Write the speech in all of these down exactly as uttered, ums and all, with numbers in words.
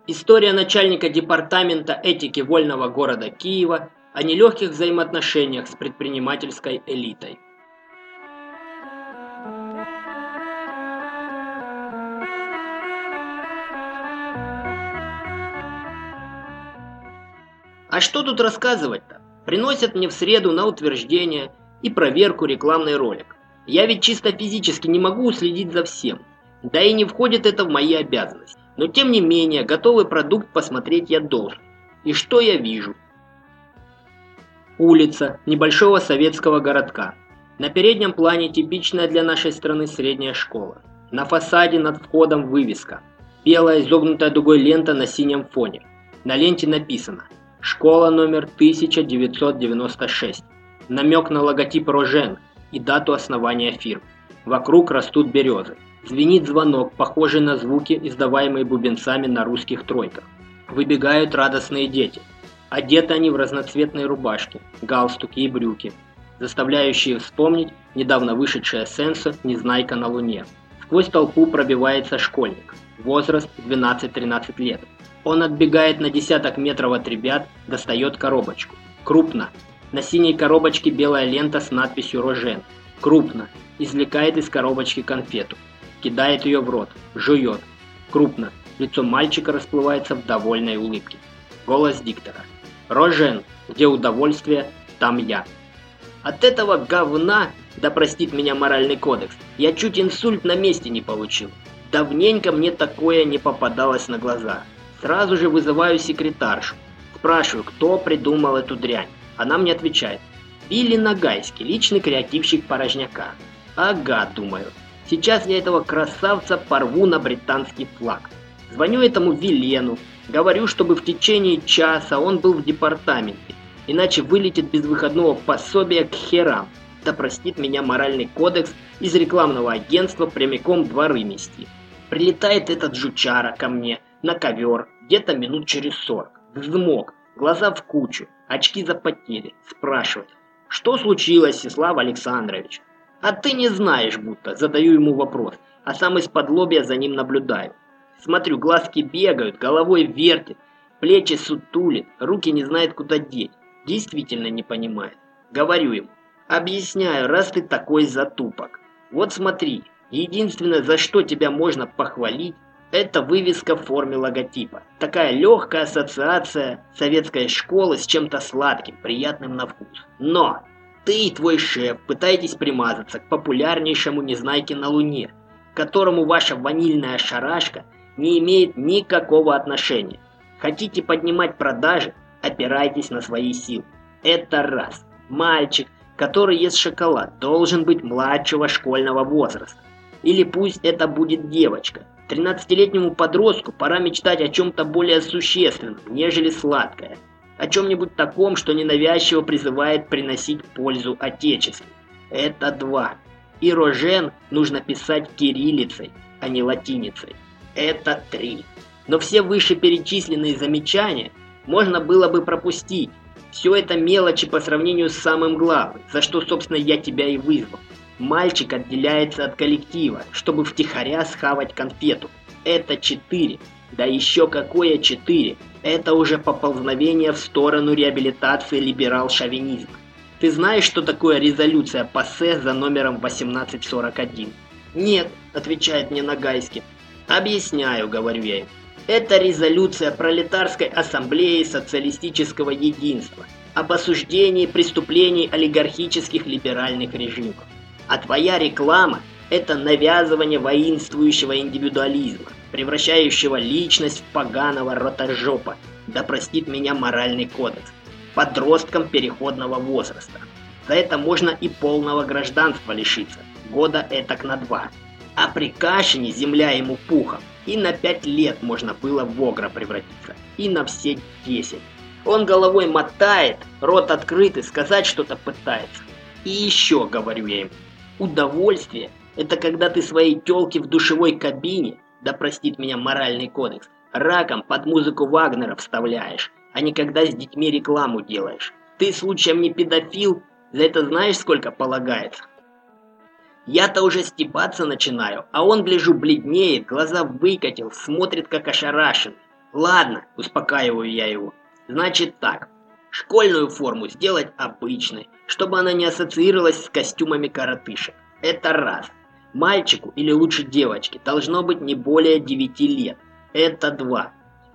История начальника департамента этики вольного города Киева о нелегких взаимоотношениях с предпринимательской элитой. А что тут рассказывать-то? Приносят мне в среду на утверждение и проверку рекламный ролик. Я ведь чисто физически не могу уследить за всем. Да и не входит это в мои обязанности. Но тем не менее, готовый продукт посмотреть я должен. И что я вижу? Улица небольшого советского городка. На переднем плане типичная для нашей страны средняя школа. На фасаде над входом вывеска. Белая изогнутая дугой лента на синем фоне. На ленте написано «Школа номер тысяча девятьсот девяносто шесть». Намек на логотип Рожен и дату основания фирмы. Вокруг растут березы. Звенит звонок, похожий на звуки, издаваемые бубенцами на русских тройках. Выбегают радостные дети. Одеты они в разноцветные рубашки, галстуки и брюки, заставляющие вспомнить недавно вышедшее сенсо «Незнайка на Луне». Сквозь толпу пробивается школьник. Возраст двенадцать-тринадцать лет. Он отбегает на десяток метров от ребят, достает коробочку. Крупно. На синей коробочке белая лента с надписью «Рожен». Крупно. Извлекает из коробочки конфету. Кидает ее в рот, жует. Крупно. Лицо мальчика расплывается в довольной улыбке. Голос диктора. «Рожен, где удовольствие, там я». От этого говна, да простит меня моральный кодекс, я чуть инсульт на месте не получил. Давненько мне такое не попадалось на глаза. Сразу же вызываю секретаршу. Спрашиваю, кто придумал эту дрянь. Она мне отвечает. Вилли Нагайский, личный креативщик Порожняка. Ага, думаю. Сейчас я этого красавца порву на британский флаг. Звоню этому Вилену, говорю, чтобы в течение часа он был в департаменте, иначе вылетит без выходного пособия к херам. Да простит меня моральный кодекс, из рекламного агентства прямиком дворы мести. Прилетает этот жучара ко мне на ковер, где-то минут через сорок. Взмок, глаза в кучу, очки запотели. Спрашивает, что случилось, Сеслав Александрович? А ты не знаешь будто, задаю ему вопрос, а сам из-под лобья за ним наблюдаю. Смотрю, глазки бегают, головой вертит, плечи сутулит, руки не знает куда деть. Действительно не понимает. Говорю ему, объясняю, раз ты такой затупок. Вот смотри, единственное, за что тебя можно похвалить, это вывеска в форме логотипа. Такая легкая ассоциация советской школы с чем-то сладким, приятным на вкус. Но ты и твой шеф пытаетесь примазаться к популярнейшему Незнайке на Луне, к которому ваша ванильная шарашка не имеет никакого отношения. Хотите поднимать продажи, опирайтесь на свои силы. Это раз. Мальчик, который ест шоколад, должен быть младшего школьного возраста. Или пусть это будет девочка. тринадцатилетнему подростку пора мечтать о чем-то более существенном, нежели сладкое. О чем-нибудь таком, что ненавязчиво призывает приносить пользу Отечеству. Это два. И Рожен нужно писать кириллицей, а не латиницей. Это три. Но все вышеперечисленные замечания можно было бы пропустить. Все это мелочи по сравнению с самым главным, за что, собственно, я тебя и вызвал. Мальчик отделяется от коллектива, чтобы втихаря схавать конфету. Это четыре. Да еще какое четыре. Это уже поползновение в сторону реабилитации либерал-шовинизма. Ты знаешь, что такое резолюция ПАСЕ за номером восемнадцать сорок один? Нет, отвечает мне Нагайский. Объясняю, говорю я им. Это резолюция Пролетарской ассамблеи социалистического единства об осуждении преступлений олигархических либеральных режимов. А твоя реклама – это навязывание воинствующего индивидуализма, превращающего личность в поганого ротожопа, да простит меня моральный кодекс, подросткам переходного возраста. За это можно и полного гражданства лишиться, года этак на два. А при Кашине земля ему пухом, и на пять лет можно было в огра превратиться, и на все десять. Он головой мотает, рот открыт и сказать что-то пытается. И еще, говорю я им, удовольствие – это когда ты своей тёлке в душевой кабине, да простит меня моральный кодекс, раком под музыку Вагнера вставляешь, а не когда с детьми рекламу делаешь. Ты случаем не педофил, за это знаешь сколько полагается? Я-то уже стебаться начинаю, а он, гляжу, бледнеет, глаза выкатил, смотрит как ошарашенный. Ладно, успокаиваю я его. Значит так, школьную форму сделать обычной, чтобы она не ассоциировалась с костюмами коротышек. Это раз. Мальчику, или лучше девочке, должно быть не более девяти лет. Это два.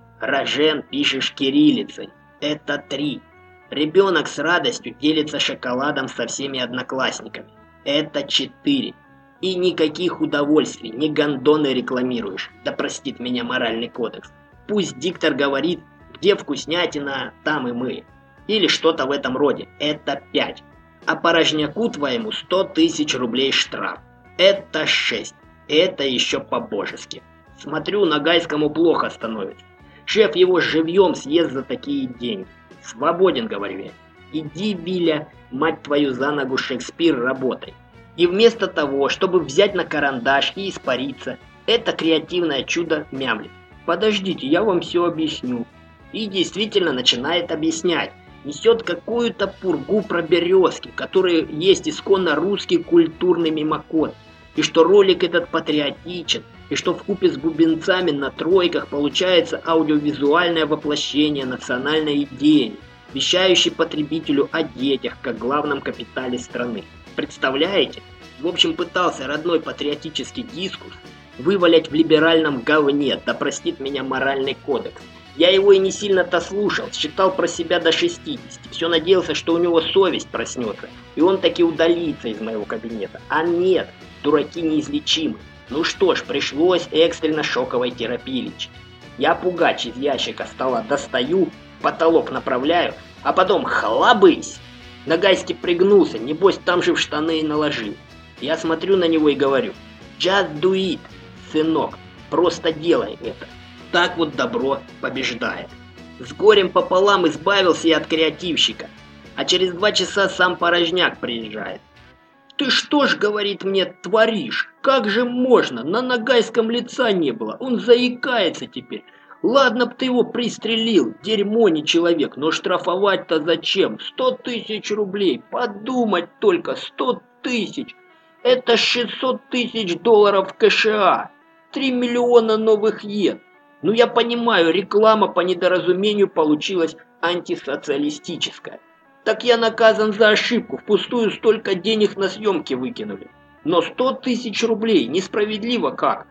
Рожен пишешь кириллицей. Это три. Ребенок с радостью делится шоколадом со всеми одноклассниками. Это четыре. И никаких удовольствий, ни гондоны рекламируешь. Да простит меня моральный кодекс. Пусть диктор говорит, где вкуснятина, там и мы. Или что-то в этом роде. Это пять. А порожняку твоему сто тысяч рублей штраф. Это шесть. Это еще по-божески. Смотрю, Нагайскому плохо становится. Шеф его живьем съест за такие деньги. Свободен, говорю я. Иди, Виля, мать твою за ногу, Шекспир, работай. И вместо того, чтобы взять на карандаш и испариться, это креативное чудо мямлит. Подождите, я вам все объясню. И действительно начинает объяснять. Несет какую-то пургу про березки, которые есть исконно русский культурный мимокод. И что ролик этот патриотичен, и что вкупе с бубенцами на тройках получается аудиовизуальное воплощение национальной идеи, вещающей потребителю о детях как главном капитале страны. Представляете? В общем, пытался родной патриотический дискурс вывалять в либеральном говне, да простит меня моральный кодекс. Я его и не сильно-то слушал, считал про себя до шестидесяти, все надеялся, что у него совесть проснется, и он таки удалится из моего кабинета. А нет, дураки неизлечимы. Ну что ж, пришлось экстренно шоковой терапии лечить. Я пугач из ящика стола достаю, потолок направляю, а потом хлобысь. Нагайский пригнулся, небось там же в штаны и наложил. Я смотрю на него и говорю: just do it, сынок, просто делай это. Так вот добро побеждает. С горем пополам избавился я от креативщика, а через два часа сам порожняк приезжает. «Ты что ж, — говорит мне, — творишь? Как же можно? На Нагайском лица не было, он заикается теперь. Ладно б ты его пристрелил, дерьмо не человек, но штрафовать-то зачем? Сто тысяч рублей, подумать только, сто тысяч! Это шестьсот тысяч долларов в КША, три миллиона новых йен. Ну я понимаю, реклама по недоразумению получилась антисоциалистическая. Так я наказан за ошибку, впустую столько денег на съемки выкинули. Но сто тысяч рублей, несправедливо как?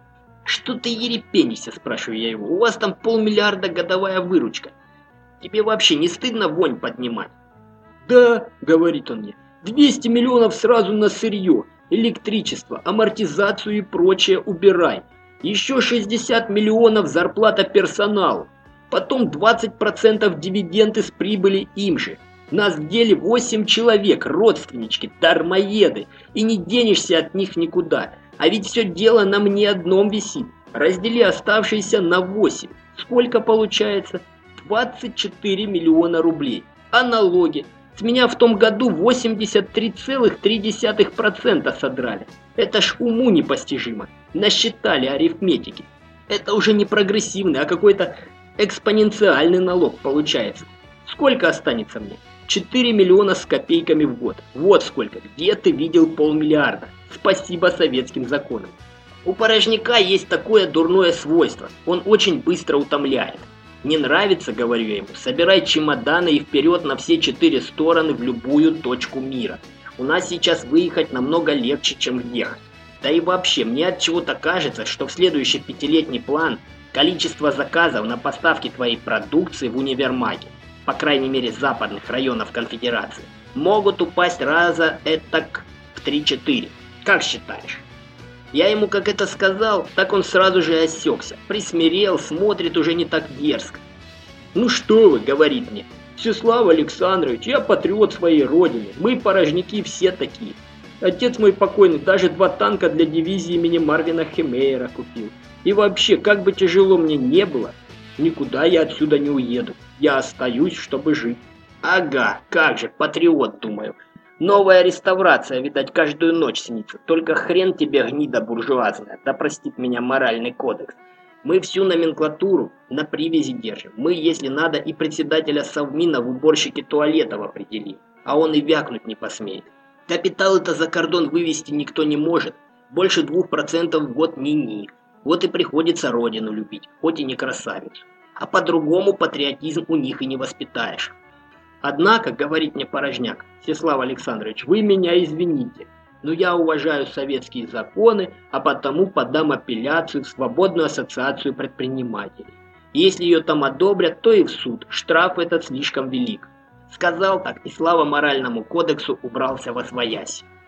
Что ты ерепенишься, спрашиваю я его, у вас там полмиллиарда годовая выручка. Тебе вообще не стыдно вонь поднимать? Да, говорит он мне, двести миллионов сразу на сырье, электричество, амортизацию и прочее убирай. Еще шестьдесят миллионов зарплата персоналу. Потом двадцать процентов дивиденды с прибыли им же. Нас в деле восемь человек, родственнички, дармоеды, и не денешься от них никуда. А ведь все дело на мне одном висит. Раздели оставшиеся на восемь. Сколько получается? двадцать четыре миллиона рублей. А налоги? С меня в том году восемьдесят три целых три десятых процента содрали. Это ж уму непостижимо. Насчитали арифметики. Это уже не прогрессивный, а какой-то экспоненциальный налог получается. Сколько останется мне? четыре миллиона с копейками в год. Вот сколько. Где ты видел полмиллиарда? Спасибо советским законам. У порожняка есть такое дурное свойство. Он очень быстро утомляет. Не нравится, говорю я ему, собирай чемоданы и вперед на все четыре стороны в любую точку мира. У нас сейчас выехать намного легче, чем въехать. Да и вообще, мне от чего-то кажется, что в следующий пятилетний план количество заказов на поставки твоей продукции в универмаге, по крайней мере западных районов конфедерации, могут упасть раза этак в три-четыре. Как считаешь? Я ему как это сказал, так он сразу же осекся, присмирел, смотрит уже не так дерзко. «Ну что вы, — говорит мне, — Всеслав Александрович, я патриот своей родины, мы порожняки все такие. Отец мой покойный даже два танка для дивизии имени Марвина Хемейера купил. И вообще, как бы тяжело мне не было, никуда я отсюда не уеду, я остаюсь, чтобы жить». Ага, как же, патриот, думаю. Новая реставрация, видать, каждую ночь снится. Только хрен тебе, гнида буржуазная, да простит меня моральный кодекс. Мы всю номенклатуру на привязи держим. Мы, если надо, и председателя Совмина в уборщике туалетов определим. А он и вякнуть не посмеет. Капиталы-то за кордон вывести никто не может. Больше двух процентов в год ни-ни. Вот и приходится родину любить, хоть и не красавицу. А по-другому патриотизм у них и не воспитаешь. Однако, говорит мне Порожняк: Всеслав Александрович, вы меня извините, но я уважаю советские законы, а потому подам апелляцию в Свободную ассоциацию предпринимателей. Если ее там одобрят, то и в суд, штраф этот слишком велик. Сказал так, и слава моральному кодексу убрался восвоясь.